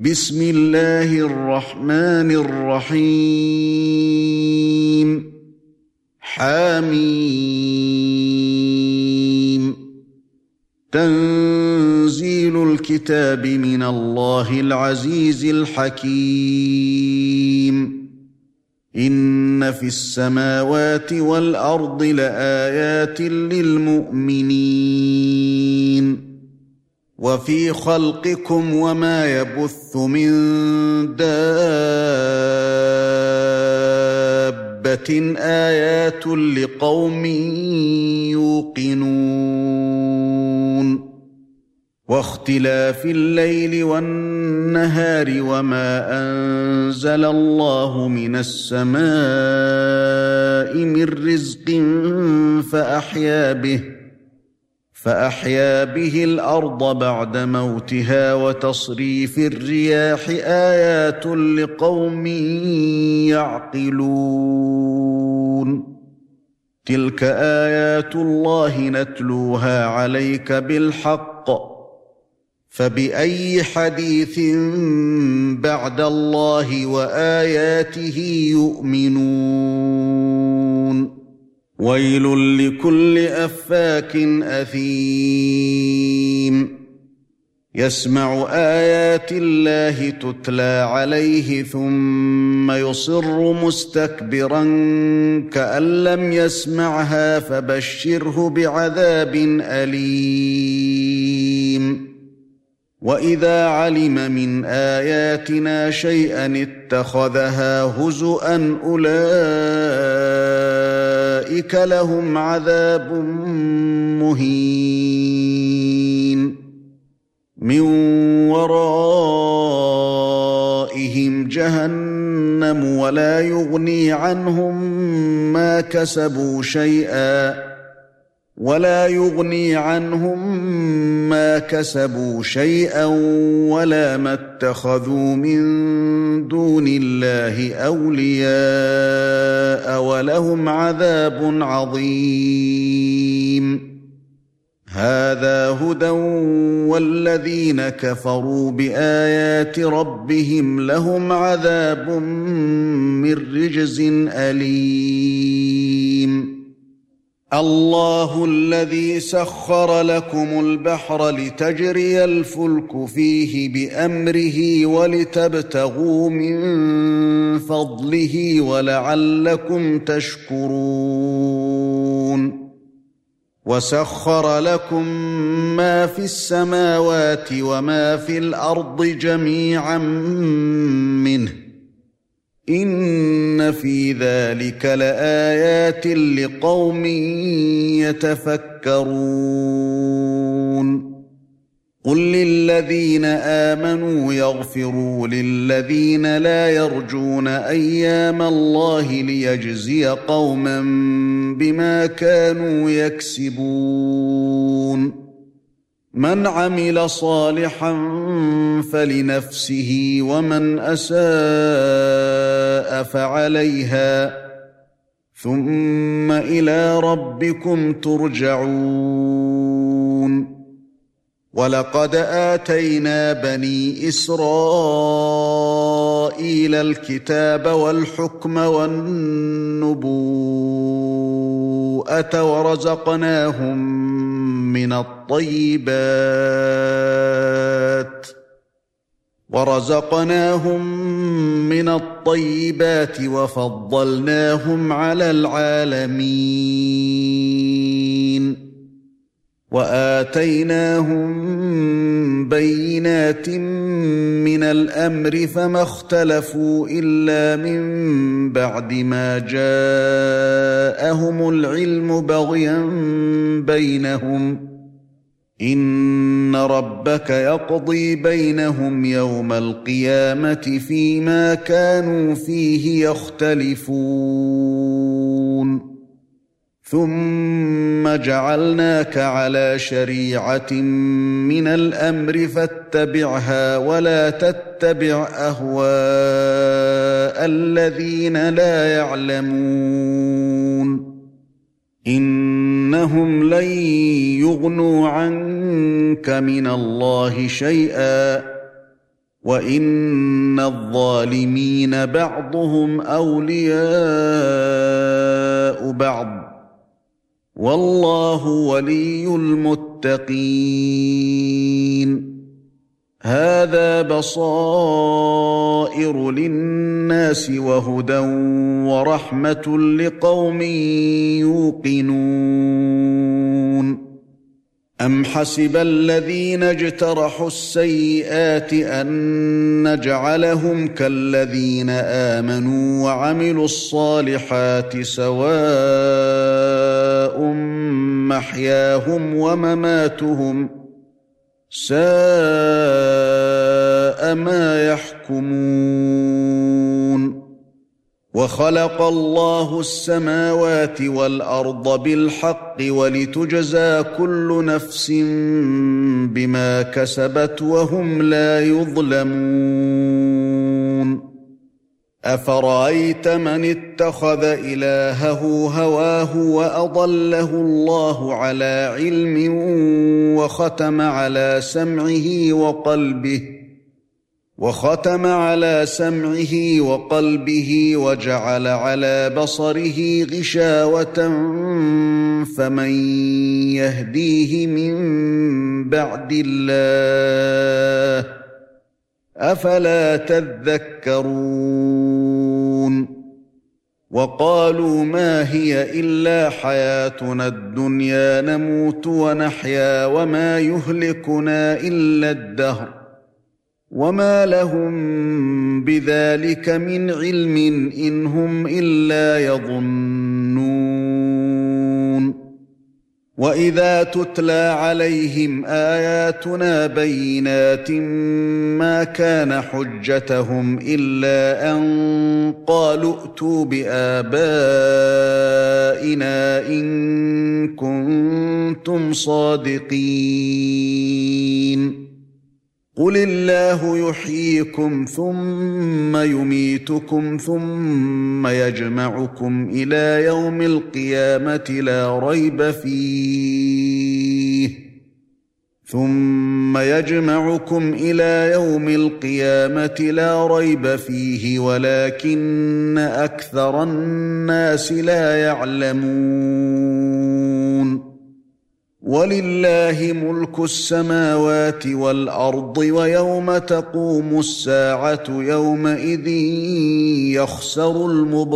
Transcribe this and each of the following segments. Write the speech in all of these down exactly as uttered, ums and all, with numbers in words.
بسم الله الرحمن الرحيم حميم تنزيل الكتاب من الله العزيز الحكيم إن في السماوات والأرض لآيات للمؤمنين وفي خلقكم وما يبث من دابة آيات لقوم يوقنون واختلاف الليل والنهار وما أنزل الله من السماء من رزق فأحيا به فأحيا به الأرض بعد موتها وتصريف الرياح آيات لقوم يعقلون تلك آيات الله نتلوها عليك بالحق فبأي حديث بعد الله وآياته يؤمنون ويل لكل أفاك أثيم يسمع آيات الله تتلى عليه ثم يصر مستكبرا كأن لم يسمعها فبشره بعذاب أليم وإذا علم من آياتنا شيئا اتخذها هزؤا أولئك لهم عذاب مهين من ورائهم جهنم ولا يغني عنهم ما كسبوا شيئا ولا يغني عنهم ما كسبوا شيئا ولا ما اتخذوا من دون الله أولياء ولهم عذاب عظيم هذا هدى والذين كفروا بآيات ربهم لهم عذاب من رجز أليم الله الذي سخر لكم البحر لتجري الفلك فيه بأمره ولتبتغوا من فضله ولعلكم تشكرون وسخر لكم ما في السماوات وما في الأرض جميعا منه إن في ذلك لآيات لقوم يتفكرون قل للذين آمنوا يغفروا للذين لا يرجون أيام الله ليجزي قوما بما كانوا يكسبون من عمل صالحا فلنفسه ومن أساء فعليها ثم إلى ربكم ترجعون ولقد آتينا بني إسرائيل الكتاب والحكم والنبوءة ورزقناهم من الطيبات ورزقناهم من الطيبات وفضلناهم على العالمين وآتيناهم بينات من الأمر فما اختلفوا إلا من بعد ما جاءهم العلم بغيا بينهم إن ربك يقضي بينهم يوم القيامة فيما كانوا فيه يختلفون ثم جعلناك على شريعة من الأمر فاتبعها ولا تتبع أهواء الذين لا يعلمون إنهم لن يغنوا عنك من الله شيئا وَإِنَّ الظَّالِمِينَ بَعْضُهُمْ أَوْلِيَاءُ بَعْضٍ وَاللَّهُ وَلِيُّ الْمُتَّقِينَ هَذَا بَصَائِرُ لِلنَّاسِ وَهُدًى وَرَحْمَةٌ لِقَوْمٍ يُوقِنُونَ أَمْ حَسِبَ الَّذِينَ اجْتَرَحُوا السَّيِّئَاتِ أَن نَّجْعَلَهُمْ كَالَّذِينَ آمَنُوا وَعَمِلُوا الصَّالِحَاتِ سَوَاءٌ مَّحْيَاهُمْ وَمَمَاتُهُمْ سَاءَ مَا يَحْكُمُونَ وَخَلَقَ اللَّهُ السَّمَاوَاتِ وَالْأَرْضَ بِالْحَقِّ وَلِتُجْزَى كُلُّ نَفْسٍ بِمَا كَسَبَتْ وَهُمْ لَا يُظْلَمُونَ أَفَرَأَيْتَ مَنِ اتَّخَذَ إِلَٰهَهُ هَوَاهُ وَأَضَلَّهُ اللَّهُ عَلَىٰ عِلْمٍ وَخَتَمَ عَلَىٰ سَمْعِهِ وَقَلْبِهِ وختم على سمعه وقلبه وجعل على بصره غشاوة فمن يهديه من بعد الله أفلا تذكرون وقالوا ما هي إلا حياتنا الدنيا نموت ونحيا وما يهلكنا إلا الدهر وما لهم بذلك من علم إن هم إلا يظنون وإذا تتلى عليهم آياتنا بينات ما كان حجتهم إلا أن قالوا ائتوا بآبائنا إن كنتم صادقين قل الله يحييكم ثم يميتكم ثم يجمعكم إلى يوم القيامة لا ريب فيه ثم يجمعكم إلى يوم القيامة لا ريب فيه ولكن أكثر الناس لا يعلمون ولله ملك السماوات والأرض ويوم تقوم الساعة يومئذ يخسر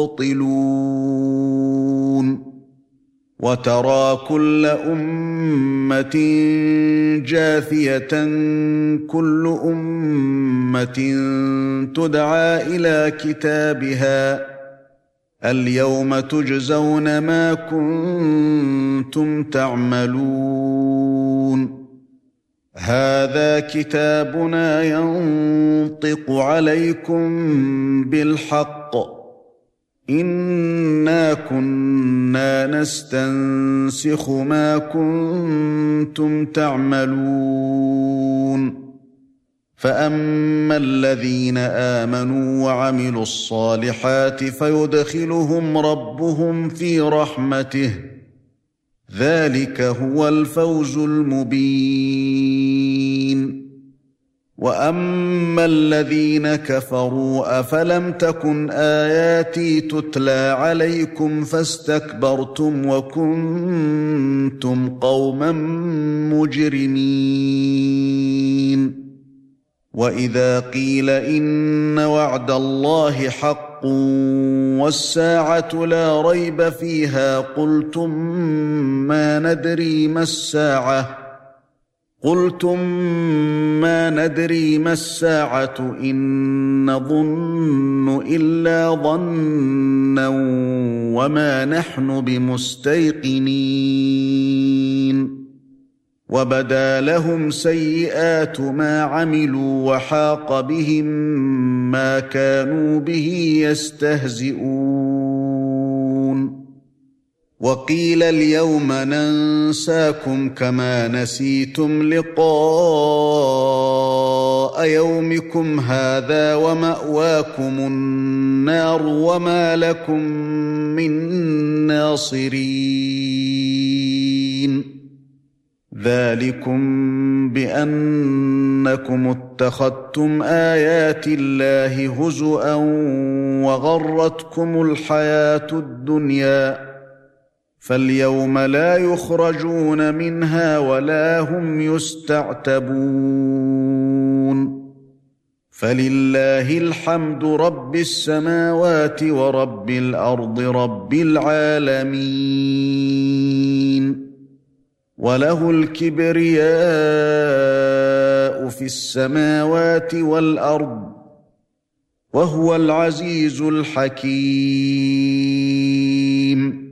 المبطلون وترى كل أمة جاثية كل أمة تدعى إلى كتابها اليوم تجزون ما كنتم تعملون هذا كتابنا ينطق عليكم بالحق إنا كنا نستنسخ ما كنتم تعملون فأما الذين آمنوا وعملوا الصالحات فيدخلهم ربهم في رحمته ذلك هو الفوز المبين وأما الذين كفروا أفلم تكن آياتي تتلى عليكم فاستكبرتم وكنتم قوما مجرمين وَإِذَا قِيلَ إِنَّ وَعْدَ اللَّهِ حَقٌّ وَالسَّاعَةُ لَا رَيْبَ فِيهَا قُلْتُم مَّا نَدْرِي مَا السَّاعَةُ قُلْتُم مَّا نَدْرِي مَا السَّاعَةُ إِن نَّظُنُّ إِلَّا ظَنًّا وَمَا نَحْنُ بِمُسْتَيْقِنِينَ وَبَدَا لَهُمْ سَيِّئَاتُ مَا عَمِلُوا وَحَاقَ بِهِم مَّا كَانُوا بِهِ يَسْتَهْزِئُونَ وَقِيلَ الْيَوْمَ نَنسَاكُمْ كَمَا نَسِيتُمْ لِقَاءَ يَوْمِكُمْ هَٰذَا وَمَأْوَاكُمُ النَّارُ وَمَا لَكُم مِّن نَّاصِرِينَ ذلكم بأنكم اتخذتم آيات الله هزؤا وغرتكم الحياة الدنيا فاليوم لا يخرجون منها ولا هم يستعتبون فلله الحمد رب السماوات ورب الأرض رب العالمين وله الكبرياء في السماوات والأرض وهو العزيز الحكيم